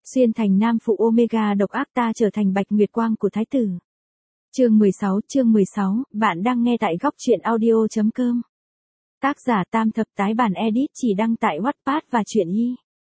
Xuyên thành nam phụ Omega độc ác ta trở thành bạch nguyệt quang của thái tử. Chương 16, bạn đang nghe tại góc truyện audio.com. Tác giả Tam Thập Tái Bản edit chỉ đăng tại Wattpad và truyện y.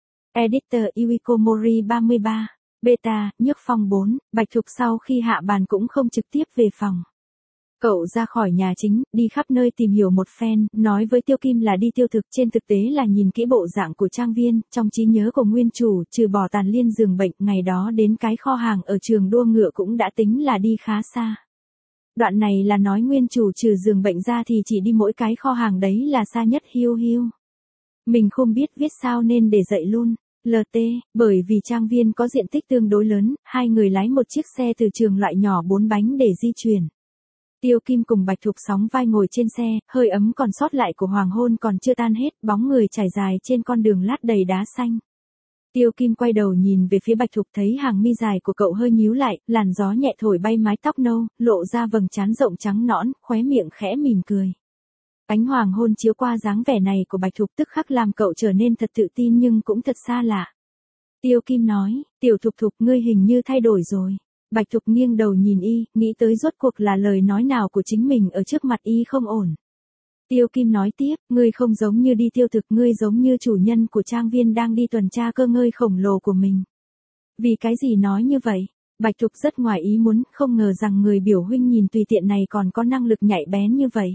Editor Iwiko Mori 33. Beta, Nhức Phong 4, Bạch Thục sau khi hạ bàn cũng không trực tiếp về phòng. Cậu ra khỏi nhà chính, đi khắp nơi tìm hiểu một phen, nói với Tiêu Kim là đi tiêu thực, trên thực tế là nhìn kỹ bộ dạng của trang viên, trong trí nhớ của nguyên chủ, trừ bỏ tàn liên giường bệnh, ngày đó đến cái kho hàng ở trường đua ngựa cũng đã tính là đi khá xa. Đoạn này là nói nguyên chủ trừ giường bệnh ra thì chỉ đi mỗi cái kho hàng đấy là xa nhất hiu hiu. Mình không biết viết sao nên để dậy luôn. LT, bởi vì trang viên có diện tích tương đối lớn, hai người lái một chiếc xe từ trường loại nhỏ 4 bánh để di chuyển. Tiêu Kim cùng Bạch Thục sóng vai ngồi trên xe, hơi ấm còn sót lại của hoàng hôn còn chưa tan hết, bóng người trải dài trên con đường lát đầy đá xanh. Tiêu Kim quay đầu nhìn về phía Bạch Thục thấy hàng mi dài của cậu hơi nhíu lại, làn gió nhẹ thổi bay mái tóc nâu, lộ ra vầng trán rộng trắng nõn, khóe miệng khẽ mỉm cười. Ánh hoàng hôn chiếu qua dáng vẻ này của Bạch Thục tức khắc làm cậu trở nên thật tự tin nhưng cũng thật xa lạ. Tiêu Kim nói, Tiểu Thục Thục ngươi hình như thay đổi rồi. Bạch Thục nghiêng đầu nhìn y, nghĩ tới rốt cuộc là lời nói nào của chính mình ở trước mặt y không ổn. Tiêu Kim nói tiếp, ngươi không giống như đi tiêu thực, ngươi giống như chủ nhân của trang viên đang đi tuần tra cơ ngơi khổng lồ của mình. Vì cái gì nói như vậy? Bạch Thục rất ngoài ý muốn, không ngờ rằng người biểu huynh nhìn tùy tiện này còn có năng lực nhạy bén như vậy.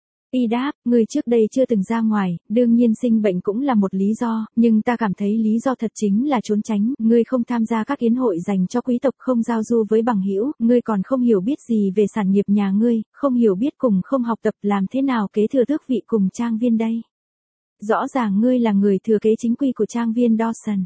Y đáp, ngươi trước đây chưa từng ra ngoài, đương nhiên sinh bệnh cũng là một lý do, nhưng ta cảm thấy lý do thật chính là trốn tránh, ngươi không tham gia các yến hội dành cho quý tộc, không giao du với bằng hữu, ngươi còn không hiểu biết gì về sản nghiệp nhà ngươi, không hiểu biết cùng không học tập làm thế nào kế thừa tước vị cùng trang viên đây. Rõ ràng ngươi là người thừa kế chính quy của trang viên Dawson.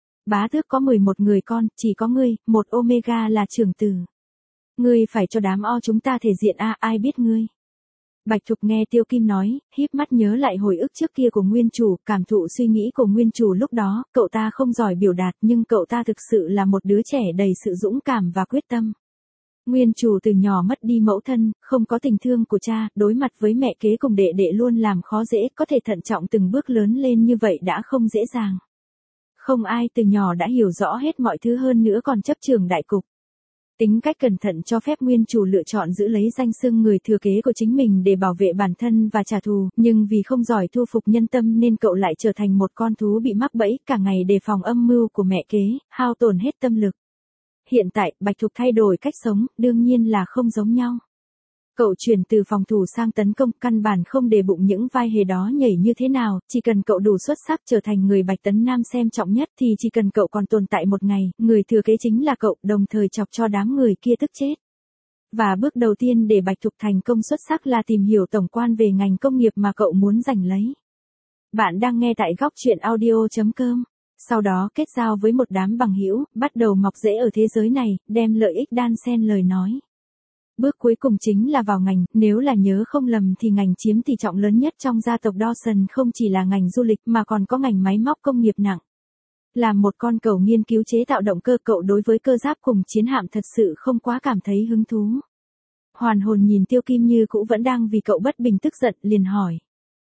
Bá tước có 11 người con, chỉ có ngươi, một Omega là trưởng tử. Ngươi phải cho đám O chúng ta thể diện ai biết ngươi. Bạch Thục nghe Tiêu Kim nói, híp mắt nhớ lại hồi ức trước kia của nguyên chủ, cảm thụ suy nghĩ của nguyên chủ lúc đó, cậu ta không giỏi biểu đạt nhưng cậu ta thực sự là một đứa trẻ đầy sự dũng cảm và quyết tâm. Nguyên chủ từ nhỏ mất đi mẫu thân, không có tình thương của cha, đối mặt với mẹ kế cùng đệ đệ luôn làm khó dễ, có thể thận trọng từng bước lớn lên như vậy đã không dễ dàng. Không ai từ nhỏ đã hiểu rõ hết mọi thứ hơn nữa còn chấp trường đại cục. Tính cách cẩn thận cho phép nguyên chủ lựa chọn giữ lấy danh xưng người thừa kế của chính mình để bảo vệ bản thân và trả thù, nhưng vì không giỏi thu phục nhân tâm nên cậu lại trở thành một con thú bị mắc bẫy, cả ngày đề phòng âm mưu của mẹ kế, hao tổn hết tâm lực. Hiện tại, Bạch Thục thay đổi cách sống, đương nhiên là không giống nhau. Cậu chuyển từ phòng thủ sang tấn công, căn bản không để bụng những vai hề đó nhảy như thế nào, chỉ cần cậu đủ xuất sắc trở thành người Bạch Tấn Nam xem trọng nhất thì chỉ cần cậu còn tồn tại một ngày, người thừa kế chính là cậu, đồng thời chọc cho đám người kia tức chết. Và bước đầu tiên để Bạch Thục thành công xuất sắc là tìm hiểu tổng quan về ngành công nghiệp mà cậu muốn giành lấy. Bạn đang nghe tại góc truyện audio.com. Sau đó kết giao với một đám bằng hữu, bắt đầu mọc rễ ở thế giới này, đem lợi ích đan xen lời nói. Bước cuối cùng chính là vào ngành, nếu là nhớ không lầm thì ngành chiếm tỷ trọng lớn nhất trong gia tộc Dawson không chỉ là ngành du lịch mà còn có ngành máy móc công nghiệp nặng. Làm một con cẩu nghiên cứu chế tạo động cơ, cậu đối với cơ giáp cùng chiến hạm thật sự không quá cảm thấy hứng thú. Hoàn hồn nhìn Tiêu Kim như cũ vẫn đang vì cậu bất bình tức giận, liền hỏi.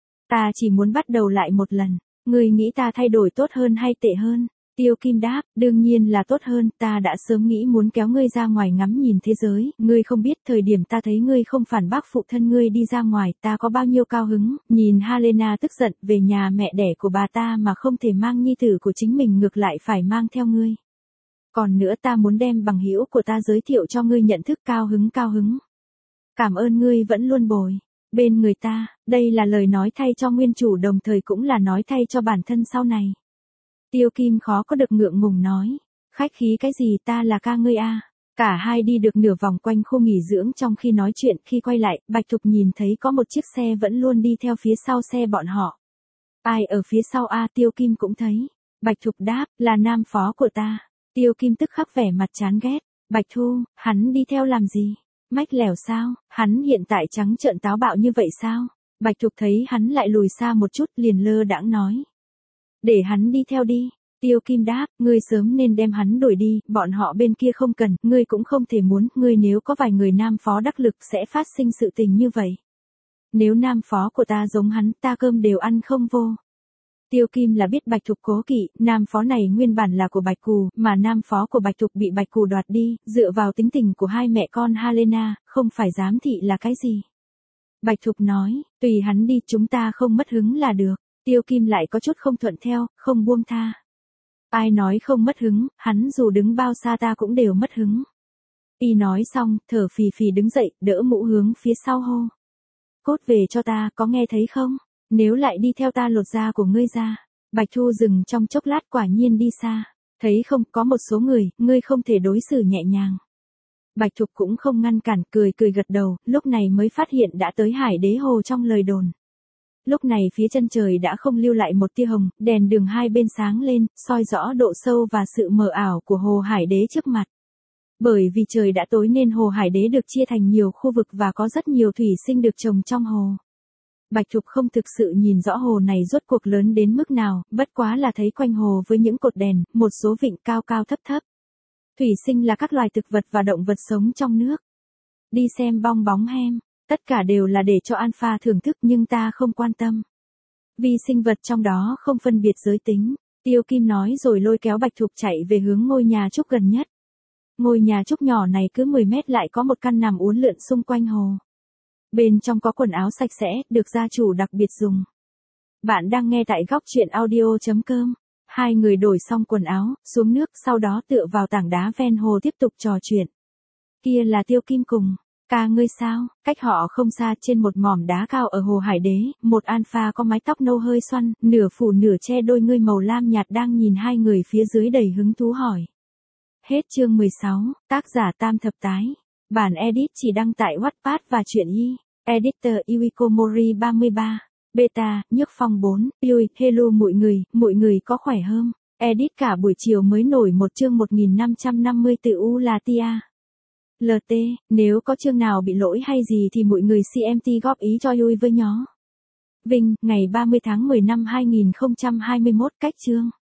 Ta chỉ muốn bắt đầu lại một lần, ngươi nghĩ ta thay đổi tốt hơn hay tệ hơn? Tiêu Kim đáp, đương nhiên là tốt hơn, ta đã sớm nghĩ muốn kéo ngươi ra ngoài ngắm nhìn thế giới, ngươi không biết thời điểm ta thấy ngươi không phản bác phụ thân ngươi đi ra ngoài, ta có bao nhiêu cao hứng, nhìn Helena tức giận về nhà mẹ đẻ của bà ta mà không thể mang nhi tử của chính mình ngược lại phải mang theo ngươi. Còn nữa ta muốn đem bằng hữu của ta giới thiệu cho ngươi nhận thức cao hứng. Cảm ơn ngươi vẫn luôn bồi bên người ta, đây là lời nói thay cho nguyên chủ đồng thời cũng là nói thay cho bản thân sau này. Tiêu Kim khó có được ngượng ngùng nói, khách khí cái gì, ta là ca ngươi a. Cả hai đi được nửa vòng quanh khu nghỉ dưỡng, trong khi nói chuyện khi quay lại, Bạch Thục nhìn thấy có một chiếc xe vẫn luôn đi theo phía sau xe bọn họ. Ai ở phía sau a? Tiêu Kim cũng thấy. Bạch Thục đáp, là nam phó của ta. Tiêu Kim tức khắc vẻ mặt chán ghét. Bạch Thu, hắn đi theo làm gì? Mách lẻo sao? Hắn hiện tại trắng trợn táo bạo như vậy sao? Bạch Thục thấy hắn lại lùi xa một chút liền lơ đãng nói. Để hắn đi theo đi. Tiêu Kim đáp, ngươi sớm nên đem hắn đuổi đi, bọn họ bên kia không cần, ngươi cũng không thể muốn, ngươi nếu có vài người nam phó đắc lực sẽ phát sinh sự tình như vậy. Nếu nam phó của ta giống hắn, ta cơm đều ăn không vô. Tiêu Kim là biết Bạch Thục cố kỵ, nam phó này nguyên bản là của Bạch Cù, mà nam phó của Bạch Thục bị Bạch Cù đoạt đi, dựa vào tính tình của hai mẹ con Helena, không phải giám thị là cái gì. Bạch Thục nói, tùy hắn đi, chúng ta không mất hứng là được. Tiêu Kim lại có chút không thuận theo, không buông tha. Ai nói không mất hứng, hắn dù đứng bao xa ta cũng đều mất hứng. Y nói xong, thở phì phì đứng dậy, đỡ mũ hướng phía sau hô. Cốt về cho ta, có nghe thấy không? Nếu lại đi theo ta lột da của ngươi ra. Bạch Thu dừng trong chốc lát quả nhiên đi xa. Thấy không, có một số người, ngươi không thể đối xử nhẹ nhàng. Bạch Thục cũng không ngăn cản, cười gật đầu, lúc này mới phát hiện đã tới Hải Đế Hồ trong lời đồn. Lúc này phía chân trời đã không lưu lại một tia hồng, đèn đường hai bên sáng lên, soi rõ độ sâu và sự mờ ảo của Hồ Hải Đế trước mặt. Bởi vì trời đã tối nên Hồ Hải Đế được chia thành nhiều khu vực và có rất nhiều thủy sinh được trồng trong hồ. Bạch Thục không thực sự nhìn rõ hồ này rốt cuộc lớn đến mức nào, bất quá là thấy quanh hồ với những cột đèn, một số vịnh cao cao thấp thấp. Thủy sinh là các loài thực vật và động vật sống trong nước. Đi xem bong bóng hem, tất cả đều là để cho Alpha thưởng thức nhưng ta không quan tâm. Vì sinh vật trong đó không phân biệt giới tính, Tiêu Kim nói rồi lôi kéo Bạch Thục chạy về hướng ngôi nhà trúc gần nhất. Ngôi nhà trúc nhỏ này cứ 10 mét lại có một căn nằm uốn lượn xung quanh hồ. Bên trong có quần áo sạch sẽ, được gia chủ đặc biệt dùng. Bạn đang nghe tại góc truyện audio.com. Hai người đổi xong quần áo, xuống nước, sau đó tựa vào tảng đá ven hồ tiếp tục trò chuyện. Kia là Tiêu Kim cùng. Ca ngươi sao? Cách họ không xa trên một mỏm đá cao ở hồ Hải Đế, một alpha có mái tóc nâu hơi xoăn, nửa phủ nửa che đôi ngươi màu lam nhạt đang nhìn hai người phía dưới đầy hứng thú hỏi. Hết chương 16, tác giả Tam Thập Tái. Bản edit chỉ đăng tại Wattpad và truyện y. Editor Iwiko Mori 33. Beta, Nhức Phong 4. Yui, hello mọi người có khỏe không? Edit cả buổi chiều mới nổi một chương 1550 từ Ulatia. LT, nếu có chương nào bị lỗi hay gì thì mọi người CMT góp ý cho Yui với nhó. Vinh, ngày 30 tháng 10 năm 2021 cách chương.